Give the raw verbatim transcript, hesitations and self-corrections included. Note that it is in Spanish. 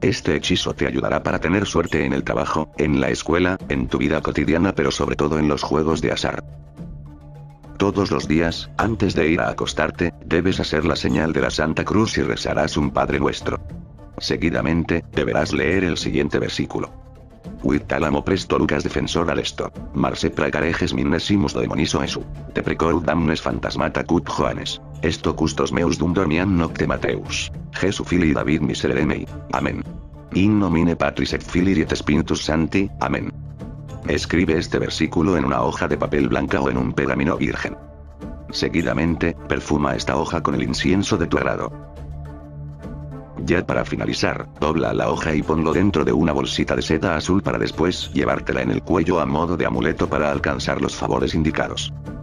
Este hechizo te ayudará para tener suerte en el trabajo, en la escuela, en tu vida cotidiana, pero sobre todo en los juegos de azar. Todos los días, antes de ir a acostarte, debes hacer la señal de la Santa Cruz y rezarás un Padre Nuestro. Seguidamente, deberás leer el siguiente versículo. Huitálamo presto Lucas defensor aresto. Marse pracareges minnesimus demoniso esu. Te precor damnes fantasmata cut Joanes. Esto custos meus dum dormian nocte Mateus. Jesu fili David miserere mei. Amén. In nomine Patris et Filii et Spiritus Sancti. Amén. Escribe este versículo en una hoja de papel blanca o en un pergamino virgen. Seguidamente, perfuma esta hoja con el incienso de tu agrado. Ya para finalizar, dobla la hoja y ponlo dentro de una bolsita de seda azul para después llevártela en el cuello a modo de amuleto para alcanzar los favores indicados.